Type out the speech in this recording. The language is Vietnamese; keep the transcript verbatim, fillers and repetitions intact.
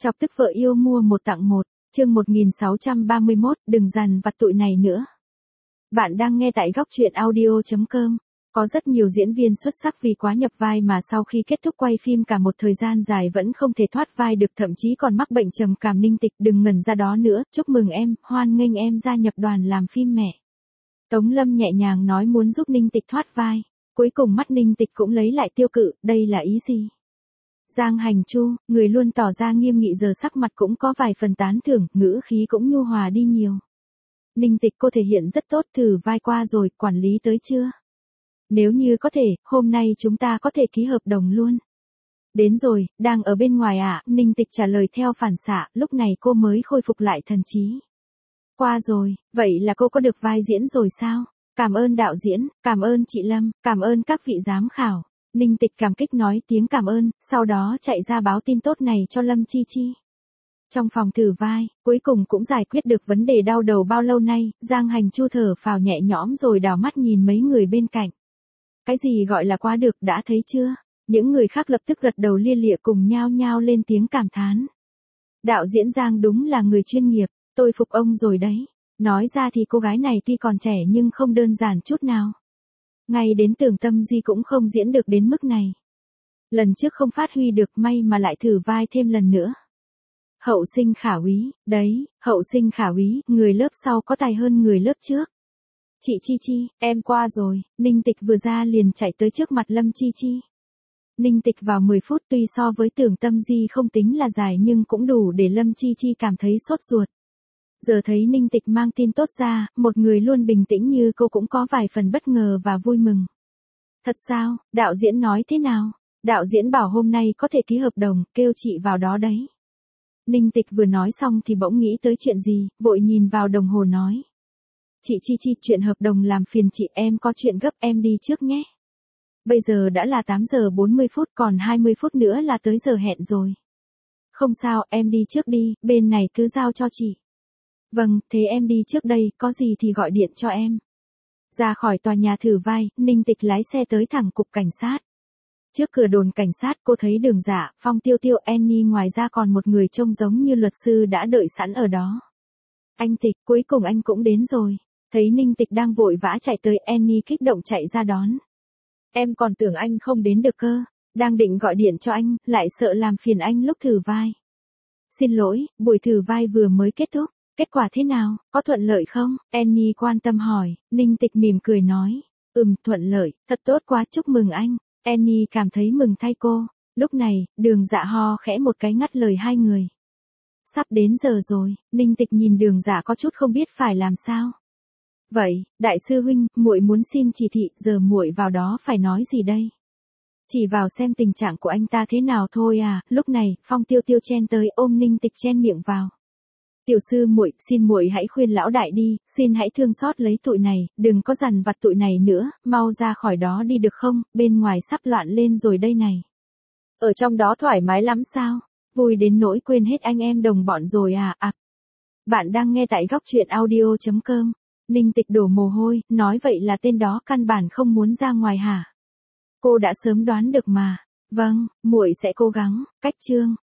Chọc tức vợ yêu mua một tặng một, chương một nghìn sáu trăm ba mươi mốt, đừng dằn vặt tụi này nữa. Bạn đang nghe tại góc truyện audio chấm com. Có rất nhiều diễn viên xuất sắc vì quá nhập vai mà sau khi kết thúc quay phim cả một thời gian dài vẫn không thể thoát vai được, thậm chí còn mắc bệnh trầm cảm. Ninh Tịch đừng ngẩn ra đó nữa, chúc mừng em, hoan nghênh em gia nhập đoàn làm phim mẹ. Tống Lâm nhẹ nhàng nói muốn giúp Ninh Tịch thoát vai. Cuối cùng mắt Ninh Tịch cũng lấy lại tiêu cự, đây là ý gì? Giang Hành Chu, người luôn tỏ ra nghiêm nghị giờ sắc mặt cũng có vài phần tán thưởng, ngữ khí cũng nhu hòa đi nhiều. Ninh Tịch cô thể hiện rất tốt, thử vai qua rồi, quản lý tới chưa? Nếu như có thể, hôm nay chúng ta có thể ký hợp đồng luôn. Đến rồi, đang ở bên ngoài ạ, à? Ninh Tịch trả lời theo phản xạ, lúc này cô mới khôi phục lại thần trí. Qua rồi, vậy là cô có được vai diễn rồi sao? Cảm ơn đạo diễn, cảm ơn chị Lâm, cảm ơn các vị giám khảo. Ninh Tịch cảm kích nói tiếng cảm ơn, sau đó chạy ra báo tin tốt này cho Lâm Chi Chi. Trong phòng thử vai, cuối cùng cũng giải quyết được vấn đề đau đầu bao lâu nay, Giang Hành Chu thở phào nhẹ nhõm rồi đảo mắt nhìn mấy người bên cạnh. Cái gì gọi là quá được, đã thấy chưa? Những người khác lập tức gật đầu lia lịa cùng nhao nhao lên tiếng cảm thán. Đạo diễn Giang đúng là người chuyên nghiệp, tôi phục ông rồi đấy. Nói ra thì cô gái này tuy còn trẻ nhưng không đơn giản chút nào. Ngay đến Tưởng Tâm Di cũng không diễn được đến mức này. Lần trước không phát huy được, may mà lại thử vai thêm lần nữa. Hậu sinh khả úy, đấy, hậu sinh khả úy, người lớp sau có tài hơn người lớp trước. Chị Chi Chi, em qua rồi. Ninh Tịch vừa ra liền chạy tới trước mặt Lâm Chi Chi. Ninh Tịch vào mười phút tuy so với Tưởng Tâm Di không tính là dài nhưng cũng đủ để Lâm Chi Chi cảm thấy sốt ruột. Giờ thấy Ninh Tịch mang tin tốt ra, một người luôn bình tĩnh như cô cũng có vài phần bất ngờ và vui mừng. Thật sao, đạo diễn nói thế nào? Đạo diễn bảo hôm nay có thể ký hợp đồng, kêu chị vào đó đấy. Ninh Tịch vừa nói xong thì bỗng nghĩ tới chuyện gì, vội nhìn vào đồng hồ nói. Chị Chi Chi, chuyện hợp đồng làm phiền chị, em có chuyện gấp, em đi trước nhé. Bây giờ đã là tám giờ bốn mươi phút, còn hai mươi phút nữa là tới giờ hẹn rồi. Không sao, em đi trước đi, bên này cứ giao cho chị. Vâng, thế em đi trước đây, có gì thì gọi điện cho em. Ra khỏi tòa nhà thử vai, Ninh Tịch lái xe tới thẳng cục cảnh sát. Trước cửa đồn cảnh sát cô thấy Đường Dạ, Phong Tiêu Tiêu, Annie, ngoài ra còn một người trông giống như luật sư đã đợi sẵn ở đó. Anh Tịch, cuối cùng anh cũng đến rồi. Thấy Ninh Tịch đang vội vã chạy tới, Annie kích động chạy ra đón. Em còn tưởng anh không đến được cơ, đang định gọi điện cho anh, lại sợ làm phiền anh lúc thử vai. Xin lỗi, buổi thử vai vừa mới kết thúc. Kết quả thế nào, có thuận lợi không? Annie quan tâm hỏi. Ninh Tịch mỉm cười nói. Ừm, thuận lợi, thật tốt quá, chúc mừng anh. Annie cảm thấy mừng thay cô. Lúc này, Đường Dạ ho khẽ một cái ngắt lời hai người. Sắp đến giờ rồi. Ninh Tịch nhìn Đường Dạ có chút không biết phải làm sao. Vậy, đại sư huynh, muội muốn xin chỉ thị, giờ muội vào đó phải nói gì đây? Chỉ vào xem tình trạng của anh ta thế nào thôi à. Lúc này, Phong Tiêu Tiêu chen tới ôm Ninh Tịch chen miệng vào. Tiểu sư muội, xin muội hãy khuyên lão đại đi, xin hãy thương xót lấy tụi này, đừng có dằn vặt tụi này nữa, mau ra khỏi đó đi được không, bên ngoài sắp loạn lên rồi đây này. Ở trong đó thoải mái lắm sao? Vui đến nỗi quên hết anh em đồng bọn rồi à? À. Bạn đang nghe tại góc truyện audio chấm com. Ninh Tịch đổ mồ hôi, nói vậy là tên đó căn bản không muốn ra ngoài hả? Cô đã sớm đoán được mà. Vâng, muội sẽ cố gắng. Cách chương